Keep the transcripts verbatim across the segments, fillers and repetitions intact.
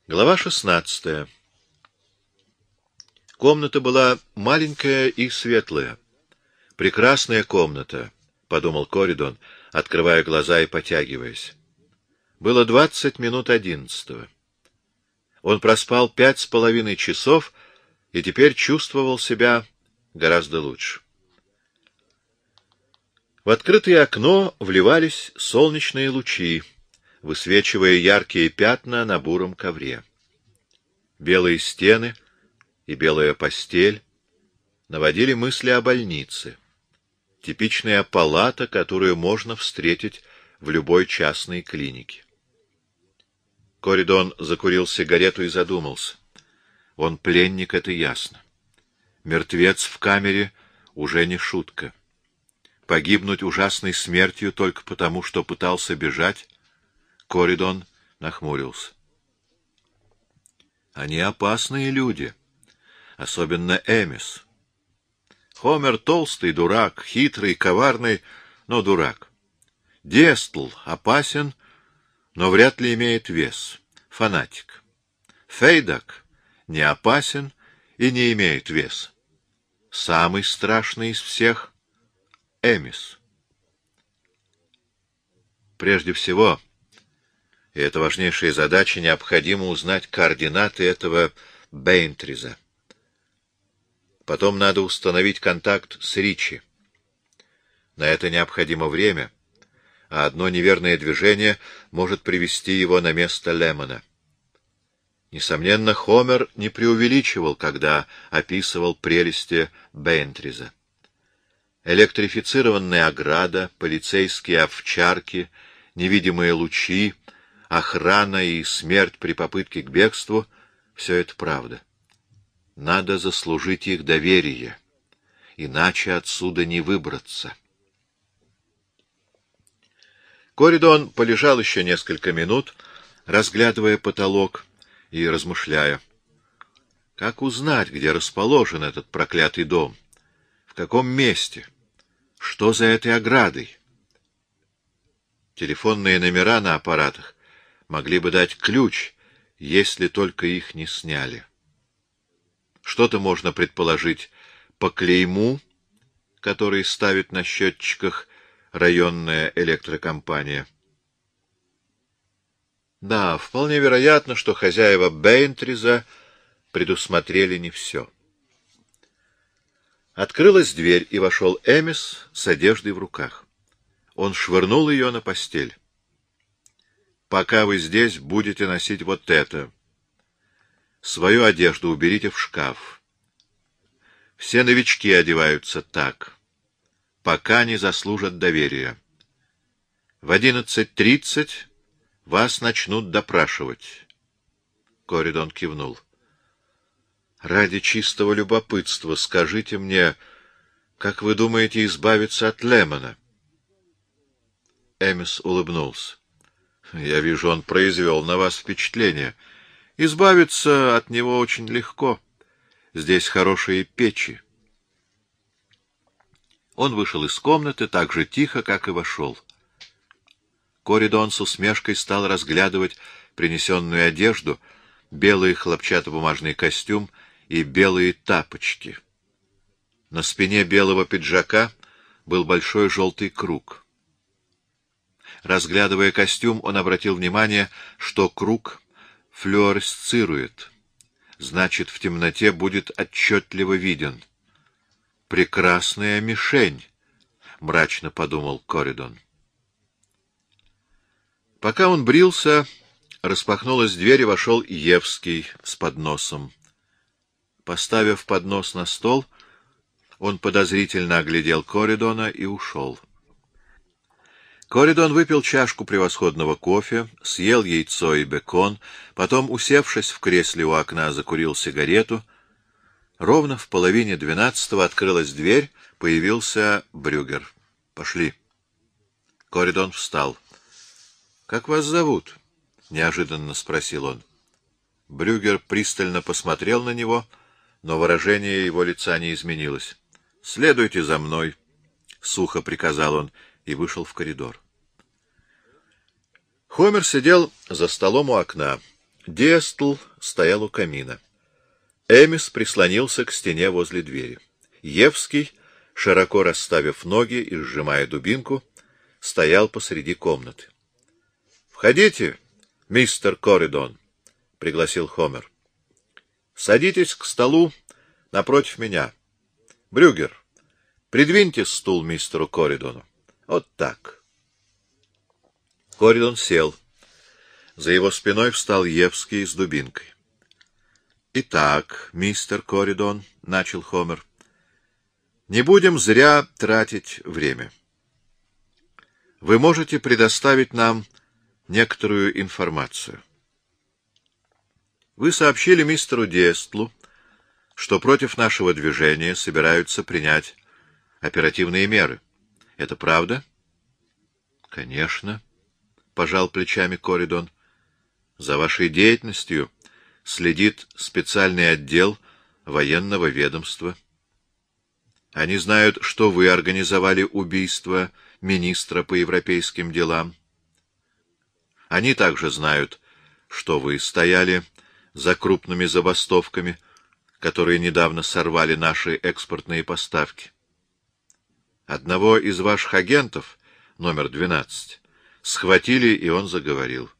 Глава шестнадцатая. Комната была маленькая и светлая. Прекрасная комната, — подумал Коридон, открывая глаза и потягиваясь. Было двадцать минут одиннадцатого. Он проспал пять с половиной часов и теперь чувствовал себя гораздо лучше. В открытое окно вливались солнечные лучи, высвечивая яркие пятна на буром ковре. Белые стены и белая постель наводили мысли о больнице. Типичная палата, которую можно встретить в любой частной клинике. Коридон закурил сигарету и задумался. Он пленник, это ясно. Мертвец в камере уже не шутка. Погибнуть ужасной смертью только потому, что пытался бежать? Коридон нахмурился. Они опасные люди, особенно Эмис. Хомер толстый дурак, хитрый, коварный, но дурак. Дестл опасен, но вряд ли имеет вес. Фанатик. Фейдак не опасен и не имеет вес. Самый страшный из всех — Эмис. Прежде всего, и это важнейшая задача, необходимо узнать координаты этого Бейнтриза. Потом надо установить контакт с Ричи. На это необходимо время, а одно неверное движение может привести его на место Лемона. Несомненно, Хомер не преувеличивал, когда описывал прелести Бейнтриза. Электрифицированная ограда, полицейские овчарки, невидимые лучи, охрана и смерть при попытке к бегству — все это правда. Надо заслужить их доверие, иначе отсюда не выбраться. Коридон полежал еще несколько минут, разглядывая потолок и размышляя. Как узнать, где расположен этот проклятый дом? В каком месте? Что за этой оградой? Телефонные номера на аппаратах могли бы дать ключ, если только их не сняли. Что-то можно предположить по клейму, который ставит на счетчиках районная электрокомпания. Да, вполне вероятно, что хозяева Бейнтриза предусмотрели не все. Открылась дверь, и вошел Эмис с одеждой в руках. Он швырнул ее на постель. «Пока вы здесь, будете носить вот это. Свою одежду уберите в шкаф. Все новички одеваются так, пока не заслужат доверия. В одиннадцать тридцать вас начнут допрашивать». Коридон кивнул. «Ради чистого любопытства скажите мне, как вы думаете избавиться от Лемона?» Эмис улыбнулся. «Я вижу, он произвел на вас впечатление. Избавиться от него очень легко. Здесь хорошие печи». Он вышел из комнаты так же тихо, как и вошел. Коридон с усмешкой стал разглядывать принесенную одежду, белый хлопчатобумажный костюм и белые тапочки. На спине белого пиджака был большой желтый круг. Разглядывая костюм, он обратил внимание, что круг флуоресцирует. Значит, в темноте будет отчетливо виден. «Прекрасная мишень», — мрачно подумал Коридон. Пока он брился, распахнулась дверь, и вошел Евский с подносом. Поставив поднос на стол, он подозрительно оглядел Коридона и ушел. Коридон выпил чашку превосходного кофе, съел яйцо и бекон, потом, усевшись в кресле у окна, закурил сигарету. Ровно в половине двенадцатого открылась дверь, появился Брюгер. «Пошли». Коридон встал. «Как вас зовут?» — неожиданно спросил он. Брюгер пристально посмотрел на него, но выражение его лица не изменилось. «Следуйте за мной», — сухо приказал он и вышел в коридор. Хомер сидел за столом у окна. Диэстл стоял у камина. Эмис прислонился к стене возле двери. Евский, широко расставив ноги и сжимая дубинку, стоял посреди комнаты. — Входите, мистер Коридон, — пригласил Хомер. — Садитесь к столу напротив меня. Брюгер, придвиньте стул мистеру Коридону. Вот так. Коридон сел. За его спиной встал Евский с дубинкой. — Итак, мистер Коридон, — начал Хомер, — не будем зря тратить время. Вы можете предоставить нам некоторую информацию. Вы сообщили мистеру Диэстлу, что против нашего движения собираются принять оперативные меры. Это правда? — Конечно, — пожал плечами Коридон. — За вашей деятельностью следит специальный отдел военного ведомства. Они знают, что вы организовали убийство министра по европейским делам. Они также знают, что вы стояли за крупными забастовками, которые недавно сорвали наши экспортные поставки. Одного из ваших агентов, номер двенадцать, схватили, и он заговорил.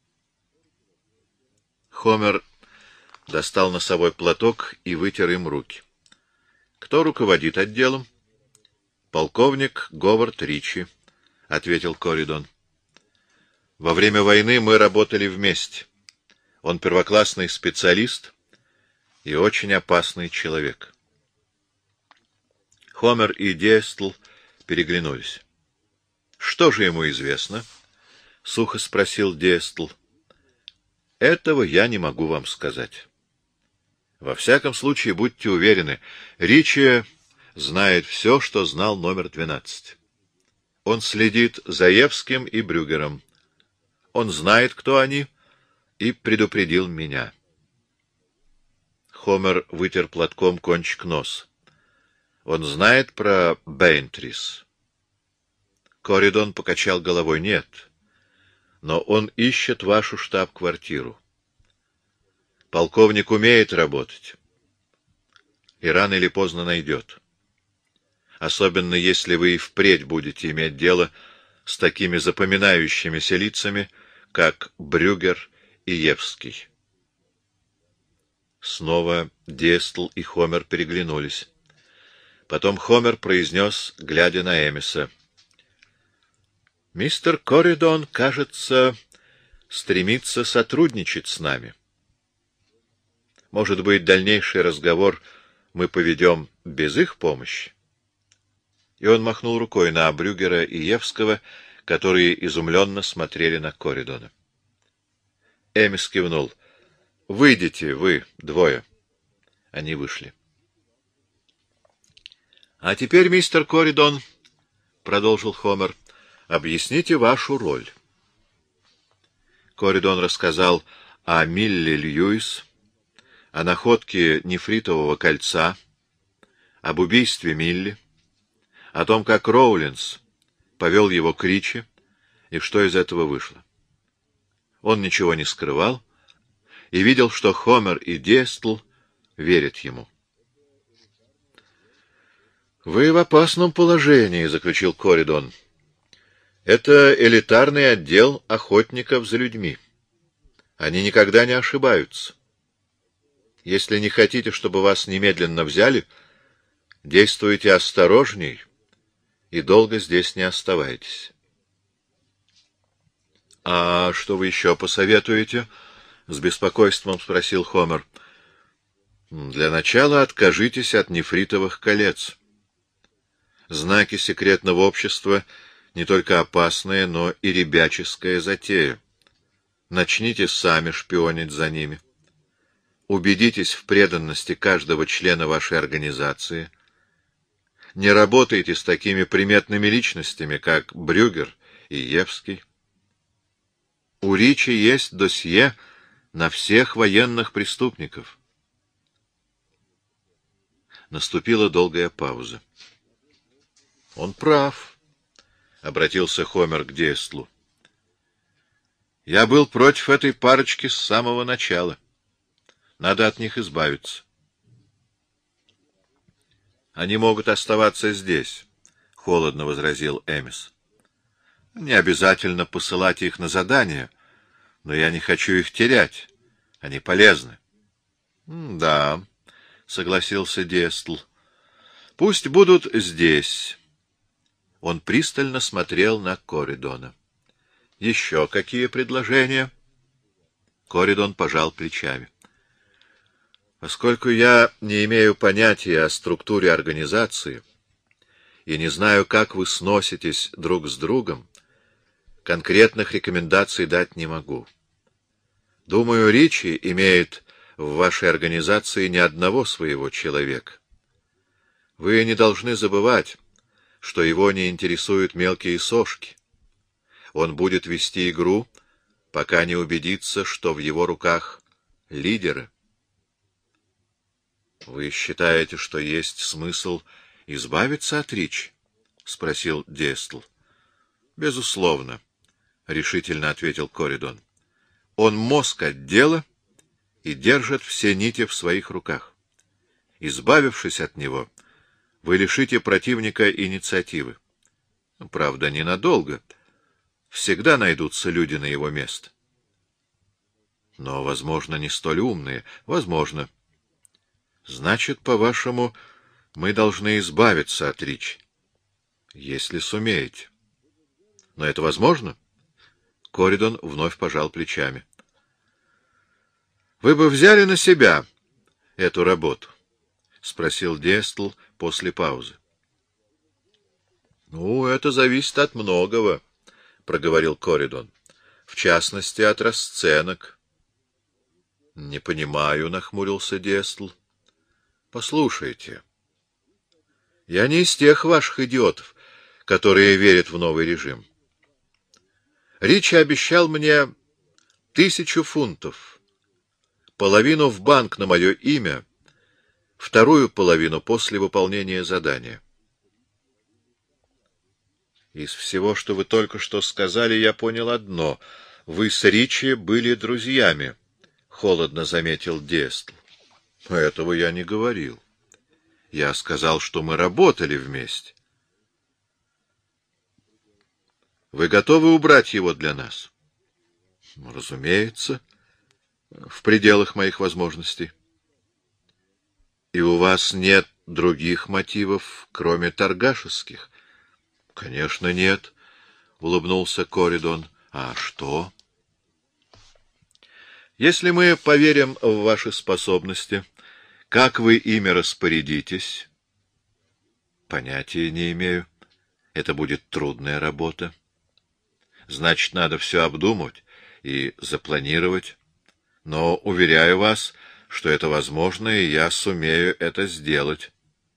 Хомер достал носовой платок и вытер им руки. — Кто руководит отделом? — Полковник Говард Ричи, — ответил Коридон. — Во время войны мы работали вместе. Он первоклассный специалист и очень опасный человек. Хомер и Диэстл переглянулись. — Что же ему известно? — сухо спросил Диэстл. — Этого я не могу вам сказать. Во всяком случае, будьте уверены, Ричи знает все, что знал номер двенадцать. Он следит за Евским и Брюгером. Он знает, кто они, и предупредил меня. Хомер вытер платком кончик носа. Он знает про Бейнтрис. Коридон покачал головой. Нет, но он ищет вашу штаб-квартиру. Полковник умеет работать. И рано или поздно найдет. Особенно если вы и впредь будете иметь дело с такими запоминающимися лицами, как Брюгер и Евский. Снова Диэстл и Хомер переглянулись. Потом Хомер произнес, глядя на Эмиса: — Мистер Коридон, кажется, стремится сотрудничать с нами. Может быть, дальнейший разговор мы поведем без их помощи? И он махнул рукой на Брюгера и Евского, которые изумленно смотрели на Коридона. Эмис кивнул. — Выйдите, вы двое. Они вышли. — А теперь, мистер Коридон, — продолжил Хомер, — объясните вашу роль. Коридон рассказал о Милле Льюис, о находке нефритового кольца, об убийстве Милли, о том, как Роулинс повел его к Ричи, и что из этого вышло. Он ничего не скрывал и видел, что Хомер и Диэстл верят ему. — Вы в опасном положении, — заключил Коридон. — Это элитарный отдел охотников за людьми. Они никогда не ошибаются. Если не хотите, чтобы вас немедленно взяли, действуйте осторожней и долго здесь не оставайтесь. — А что вы еще посоветуете? — с беспокойством спросил Хомер. — Для начала откажитесь от нефритовых колец. Знаки секретного общества не только опасная, но и ребяческая затея. Начните сами шпионить за ними. Убедитесь в преданности каждого члена вашей организации. Не работайте с такими приметными личностями, как Брюгер и Евский. У Ричи есть досье на всех военных преступников. Наступила долгая пауза. — Он прав, — обратился Хомер к Диэстлу. Я был против этой парочки с самого начала. Надо от них избавиться. Они могут оставаться здесь, — холодно возразил Эмис. Не обязательно посылать их на задание, но я не хочу их терять. Они полезны. — Да, — согласился Дестл. — Пусть будут здесь. Он пристально смотрел на Коридона. — Еще какие предложения? Коридон пожал плечами. Поскольку я не имею понятия о структуре организации и не знаю, как вы сноситесь друг с другом, конкретных рекомендаций дать не могу. Думаю, Ричи имеет в вашей организации не одного своего человека. Вы не должны забывать, что его не интересуют мелкие сошки. Он будет вести игру, пока не убедится, что в его руках лидеры. — Вы считаете, что есть смысл избавиться от Ричи? — спросил Дестл. — Безусловно, — решительно ответил Коридон. — Он мозг отдела и держит все нити в своих руках. Избавившись от него, вы лишите противника инициативы. Правда, ненадолго. Всегда найдутся люди на его место. Но, возможно, не столь умные. Возможно. Значит, по-вашему, мы должны избавиться от Ричи. Если сумеете. Но это возможно? Коридон вновь пожал плечами. Вы бы взяли на себя эту работу? — спросил Дестл после паузы. — Ну, это зависит от многого, — проговорил Коридон. — В частности, от расценок. — Не понимаю, — нахмурился Дестл. — Послушайте, я не из тех ваших идиотов, которые верят в новый режим. Ричи обещал мне тысячу фунтов, половину в банк на мое имя, вторую половину после выполнения задания. Из всего, что вы только что сказали, я понял одно. Вы с Ричи были друзьями, — холодно заметил Дестл. Этого я не говорил. Я сказал, что мы работали вместе. Вы готовы убрать его для нас? Разумеется, в пределах моих возможностей. И у вас нет других мотивов, кроме торгашеских? Конечно, нет, — улыбнулся Коридон. А что? Если мы поверим в ваши способности, как вы ими распорядитесь? Понятия не имею. Это будет трудная работа. Значит, надо все обдумать и запланировать. Но, уверяю вас, что это возможно, и я сумею это сделать.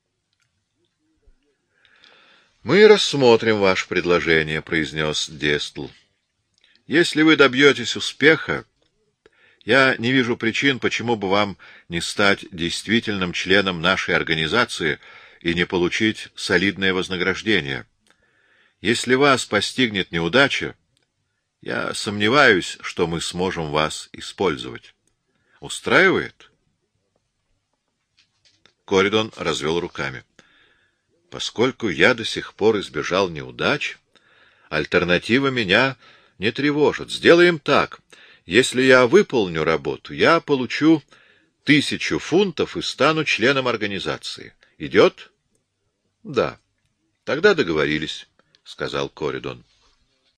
«Мы рассмотрим ваше предложение», — произнес Дестл. «Если вы добьетесь успеха, я не вижу причин, почему бы вам не стать действительным членом нашей организации и не получить солидное вознаграждение. Если вас постигнет неудача, я сомневаюсь, что мы сможем вас использовать. Устраивает?» Коридон развел руками. «Поскольку я до сих пор избежал неудач, альтернатива меня не тревожит. Сделаем так. Если я выполню работу, я получу тысячу фунтов и стану членом организации. Идет?» «Да. Тогда договорились», — сказал Коридон.